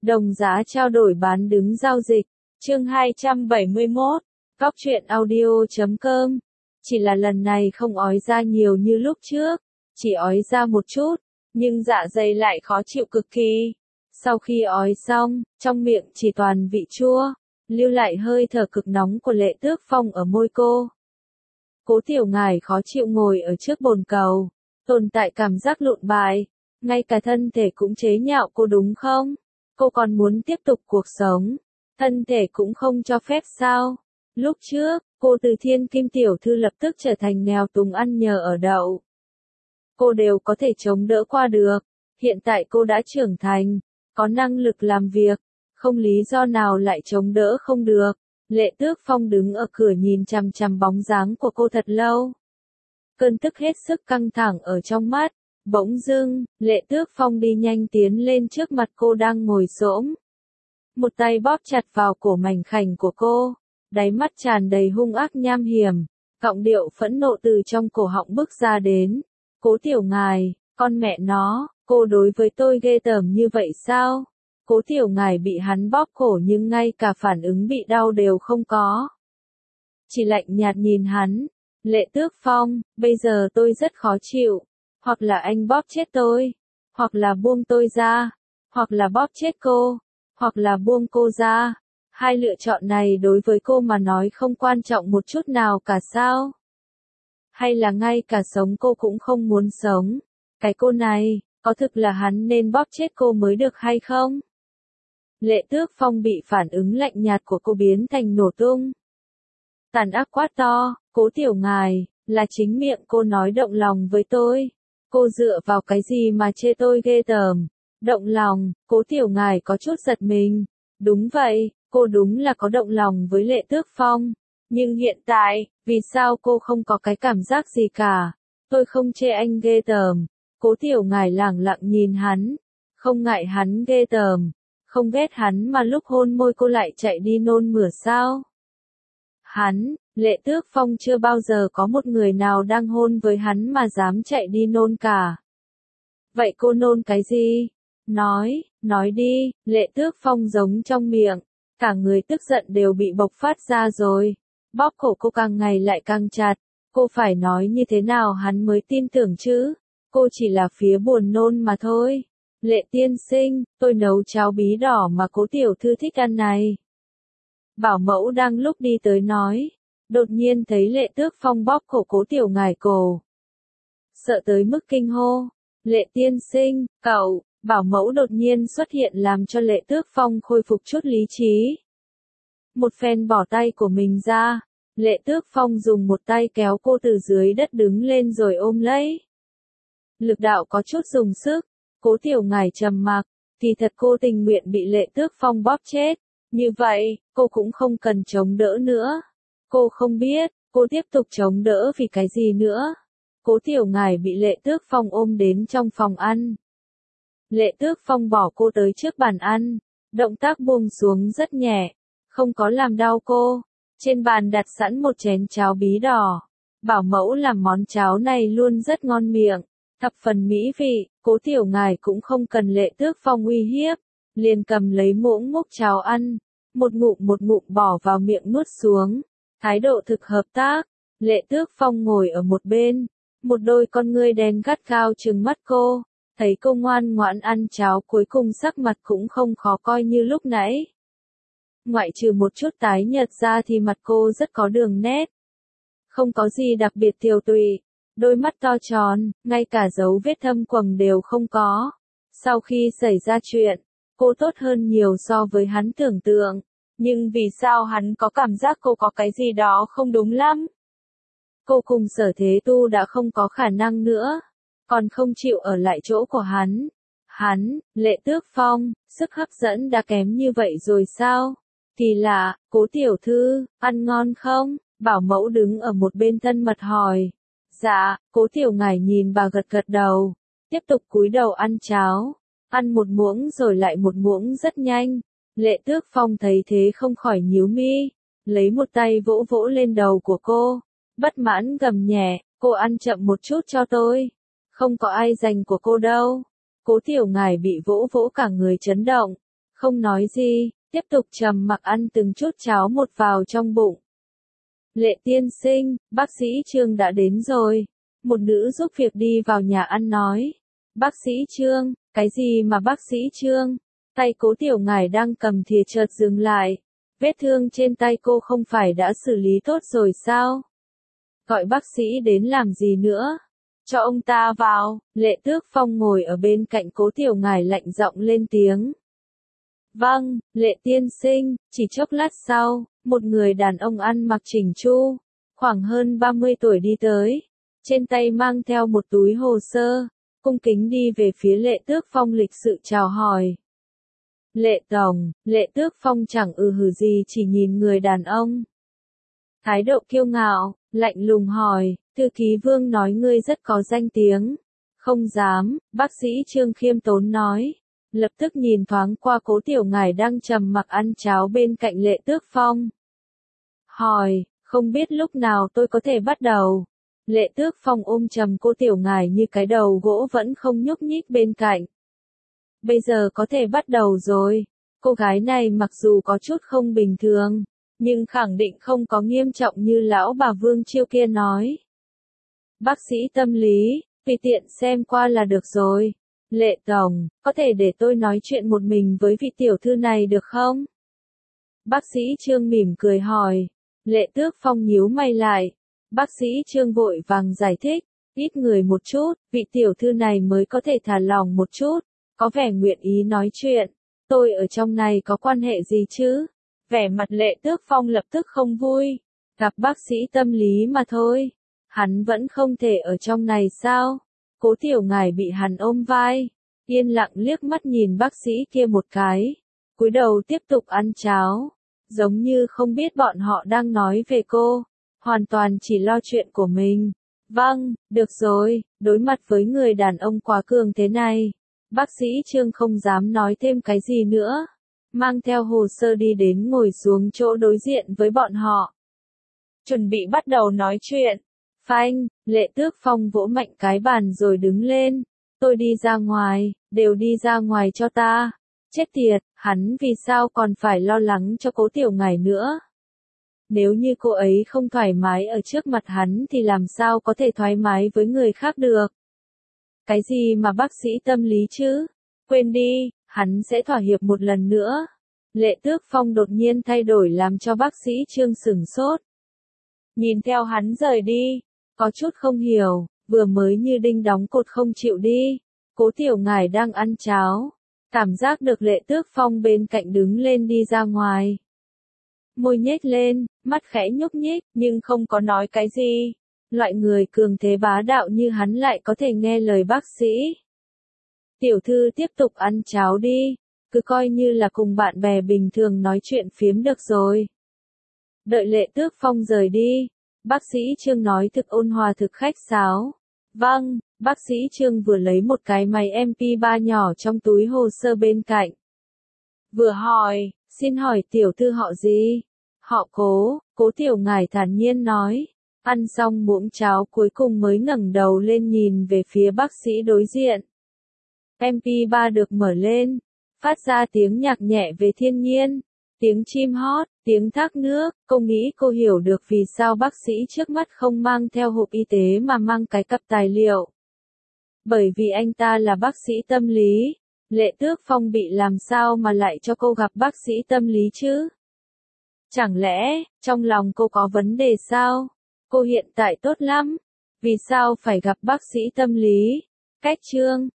Đồng giá trao đổi bán đứng giao dịch. Chương 271. Góc truyện audio.com. Chỉ là lần này không ói ra nhiều như lúc trước, chỉ ói ra một chút, nhưng dạ dày lại khó chịu cực kỳ. Sau khi ói xong, trong miệng chỉ toàn vị chua, lưu lại hơi thở cực nóng của Lệ Tước Phong ở môi cô. Cố Tiểu Ngải khó chịu ngồi ở trước bồn cầu, tồn tại cảm giác lụn bại, ngay cả thân thể cũng chế nhạo cô đúng không? Cô còn muốn tiếp tục cuộc sống, thân thể cũng không cho phép sao? Lúc trước, cô từ thiên kim tiểu thư lập tức trở thành nghèo túng ăn nhờ ở đậu. Cô đều có thể chống đỡ qua được, hiện tại cô đã trưởng thành, có năng lực làm việc, không lý do nào lại chống đỡ không được. Lệ Tước Phong đứng ở cửa nhìn chằm chằm bóng dáng của cô thật lâu. Cơn tức hết sức căng thẳng ở trong mắt, bỗng dưng, Lệ Tước Phong đi nhanh tiến lên trước mặt cô đang ngồi xổm. Một tay bóp chặt vào cổ mảnh khảnh của cô, đáy mắt tràn đầy hung ác nham hiểm, giọng điệu phẫn nộ từ trong cổ họng bứt ra đến. Cố Tiểu Ngải, con mẹ nó, cô đối với tôi ghê tởm như vậy sao? Cố Tiểu Ngải bị hắn bóp cổ nhưng ngay cả phản ứng bị đau đều không có. Chỉ lạnh nhạt nhìn hắn. Lệ Tước Phong, bây giờ tôi rất khó chịu. Hoặc là anh bóp chết tôi, hoặc là buông tôi ra, hoặc là bóp chết cô, hoặc là buông cô ra. Hai lựa chọn này đối với cô mà nói không quan trọng một chút nào cả sao? Hay là ngay cả sống cô cũng không muốn sống? Cái cô này, có thực là hắn nên bóp chết cô mới được hay không? Lệ Tước Phong bị phản ứng lạnh nhạt của cô biến thành nổ tung. Tàn ác quát to, Cố Tiểu Ngải, là chính miệng cô nói động lòng với tôi. Cô dựa vào cái gì mà chê tôi ghê tởm? Động lòng, Cố Tiểu Ngải có chút giật mình. Đúng vậy, cô đúng là có động lòng với Lệ Tước Phong. Nhưng hiện tại, vì sao cô không có cái cảm giác gì cả? Tôi không chê anh ghê tởm. Cố Tiểu Ngải lẳng lặng nhìn hắn. Không ngại hắn ghê tởm. Không ghét hắn mà lúc hôn môi cô lại chạy đi nôn mửa sao? Hắn, Lệ Tước Phong chưa bao giờ có một người nào đang hôn với hắn mà dám chạy đi nôn cả. Vậy cô nôn cái gì? Nói đi. Lệ Tước Phong giống trong miệng, cả người tức giận đều bị bộc phát ra rồi. Bóp cổ cô càng ngày lại càng chặt, cô phải nói như thế nào hắn mới tin tưởng chứ? Cô chỉ là phía buồn nôn mà thôi. Lệ tiên sinh, tôi nấu cháo bí đỏ mà Cố tiểu thư thích ăn này. Bảo mẫu đang lúc đi tới nói, đột nhiên thấy Lệ Tước Phong bóp cổ Cố Tiểu Ngải cổ. Sợ tới mức kinh hô, Lệ tiên sinh, cậu, bảo mẫu đột nhiên xuất hiện làm cho Lệ Tước Phong khôi phục chút lý trí. Một phen bỏ tay của mình ra, Lệ Tước Phong dùng một tay kéo cô từ dưới đất đứng lên rồi ôm lấy. Lực đạo có chút dùng sức, Cố Tiểu Ngải trầm mặc, thì thật cô tình nguyện bị Lệ Tước Phong bóp chết. Như vậy, cô cũng không cần chống đỡ nữa. Cô không biết, cô tiếp tục chống đỡ vì cái gì nữa. Cố Tiểu Ngải bị Lệ Tước Phong ôm đến trong phòng ăn. Lệ Tước Phong bỏ cô tới trước bàn ăn, động tác buông xuống rất nhẹ, không có làm đau cô. Trên bàn đặt sẵn một chén cháo bí đỏ. Bảo mẫu làm món cháo này luôn rất ngon miệng, thập phần mỹ vị. Cố Tiểu Ngải cũng không cần Lệ Tước Phong uy hiếp, liền cầm lấy muỗng múc cháo ăn, một ngụm bỏ vào miệng nuốt xuống, thái độ thực hợp tác. Lệ Tước Phong ngồi ở một bên, một đôi con ngươi đen gắt gao trừng mắt cô, thấy cô ngoan ngoãn ăn cháo cuối cùng sắc mặt cũng không khó coi như lúc nãy. Ngoại trừ một chút tái nhợt ra thì mặt cô rất có đường nét. Không có gì đặc biệt tiều tụy, đôi mắt to tròn, ngay cả dấu vết thâm quầng đều không có. Sau khi xảy ra chuyện, cô tốt hơn nhiều so với hắn tưởng tượng, nhưng vì sao hắn có cảm giác cô có cái gì đó không đúng lắm? Cô cùng Sở Thế Tu đã không có khả năng nữa, còn không chịu ở lại chỗ của hắn. Hắn, Lệ Tước Phong, sức hấp dẫn đã kém như vậy rồi sao? Thì là, Cố tiểu thư, ăn ngon không? Bảo mẫu đứng ở một bên thân mật hỏi. Dạ, Cố Tiểu Ngải nhìn bà gật gật đầu, tiếp tục cúi đầu ăn cháo. Ăn một muỗng rồi lại một muỗng rất nhanh. Lệ Tước Phong thấy thế không khỏi nhíu mi, lấy một tay vỗ vỗ lên đầu của cô, bất mãn gầm nhẹ, cô ăn chậm một chút cho tôi. Không có ai giành của cô đâu. Cố Tiểu Ngải bị vỗ vỗ cả người chấn động, không nói gì, tiếp tục trầm mặc ăn từng chút cháo một vào trong bụng. Lệ tiên sinh, bác sĩ Trương đã đến rồi. Một nữ giúp việc đi vào nhà ăn nói. Bác sĩ Trương, cái gì mà bác sĩ Trương? Tay Cố Tiểu Ngải đang cầm thìa chợt dừng lại. Vết thương trên tay cô không phải đã xử lý tốt rồi sao? Gọi bác sĩ đến làm gì nữa? Cho ông ta vào. Lệ Tước Phong ngồi ở bên cạnh Cố Tiểu Ngải lạnh giọng lên tiếng. Vâng, Lệ tiên sinh. Chỉ chốc lát sau, một người đàn ông ăn mặc chỉnh chu, khoảng hơn 30 tuổi đi tới, trên tay mang theo một túi hồ sơ, cung kính đi về phía Lệ Tước Phong lịch sự chào hỏi. Lệ tổng, Lệ Tước Phong chẳng hừ gì chỉ nhìn người đàn ông. Thái độ kiêu ngạo, lạnh lùng hỏi, thư ký Vương nói ngươi rất có danh tiếng. Không dám, bác sĩ Trương khiêm tốn nói. Lập tức nhìn thoáng qua Cố Tiểu Ngải đang trầm mặc ăn cháo bên cạnh Lệ Tước Phong. Hỏi, không biết lúc nào tôi có thể bắt đầu. Lệ Tước Phong ôm chầm Cố Tiểu Ngải như cái đầu gỗ vẫn không nhúc nhích bên cạnh. Bây giờ có thể bắt đầu rồi. Cô gái này mặc dù có chút không bình thường, nhưng khẳng định không có nghiêm trọng như lão bà Vương Chiêu kia nói. Bác sĩ tâm lý, tùy tiện xem qua là được rồi. Lệ tổng, có thể để tôi nói chuyện một mình với vị tiểu thư này được không? Bác sĩ Trương mỉm cười hỏi. Lệ Tước Phong nhíu mày lại. Bác sĩ Trương vội vàng giải thích. Ít người một chút, vị tiểu thư này mới có thể thả lỏng một chút. Có vẻ nguyện ý nói chuyện. Tôi ở trong này có quan hệ gì chứ? Vẻ mặt Lệ Tước Phong lập tức không vui. Gặp bác sĩ tâm lý mà thôi. Hắn vẫn không thể ở trong này sao? Cố Tiểu Ngải bị hắn ôm vai, yên lặng liếc mắt nhìn bác sĩ kia một cái, cúi đầu tiếp tục ăn cháo, giống như không biết bọn họ đang nói về cô, hoàn toàn chỉ lo chuyện của mình. Vâng, được rồi, đối mặt với người đàn ông quá cường thế này, bác sĩ Trương không dám nói thêm cái gì nữa, mang theo hồ sơ đi đến ngồi xuống chỗ đối diện với bọn họ. Chuẩn bị bắt đầu nói chuyện. Phanh, Lệ Tước Phong vỗ mạnh cái bàn rồi đứng lên. Tôi đi ra ngoài, đều đi ra ngoài cho ta. Chết tiệt, hắn vì sao còn phải lo lắng cho Cố Tiểu Ngải nữa? Nếu như cô ấy không thoải mái ở trước mặt hắn thì làm sao có thể thoải mái với người khác được? Cái gì mà bác sĩ tâm lý chứ? Quên đi, hắn sẽ thỏa hiệp một lần nữa. Lệ Tước Phong đột nhiên thay đổi làm cho bác sĩ Trương sửng sốt. Nhìn theo hắn rời đi. Có chút không hiểu, vừa mới như đinh đóng cột không chịu đi. Cố Tiểu Ngải đang ăn cháo. Cảm giác được Lệ Tước Phong bên cạnh đứng lên đi ra ngoài. Môi nhếch lên, mắt khẽ nhúc nhích, nhưng không có nói cái gì. Loại người cường thế bá đạo như hắn lại có thể nghe lời bác sĩ. Tiểu thư tiếp tục ăn cháo đi, cứ coi như là cùng bạn bè bình thường nói chuyện phiếm được rồi. Đợi Lệ Tước Phong rời đi. Bác sĩ Trương nói thực ôn hòa thực khách sáo. Vâng, bác sĩ Trương vừa lấy một cái máy MP3 nhỏ trong túi hồ sơ bên cạnh. Vừa hỏi, xin hỏi tiểu thư họ gì? Họ Cố, Cố Tiểu Ngải thản nhiên nói. Ăn xong muỗng cháo cuối cùng mới ngẩng đầu lên nhìn về phía bác sĩ đối diện. MP3 được mở lên, phát ra tiếng nhạc nhẹ về thiên nhiên. Tiếng chim hót, tiếng thác nước, cô nghĩ cô hiểu được vì sao bác sĩ trước mắt không mang theo hộp y tế mà mang cái cặp tài liệu. Bởi vì anh ta là bác sĩ tâm lý. Lệ Tước Phong bị làm sao mà lại cho cô gặp bác sĩ tâm lý chứ? Chẳng lẽ, trong lòng cô có vấn đề sao? Cô hiện tại tốt lắm. Vì sao phải gặp bác sĩ tâm lý? Cách Trương,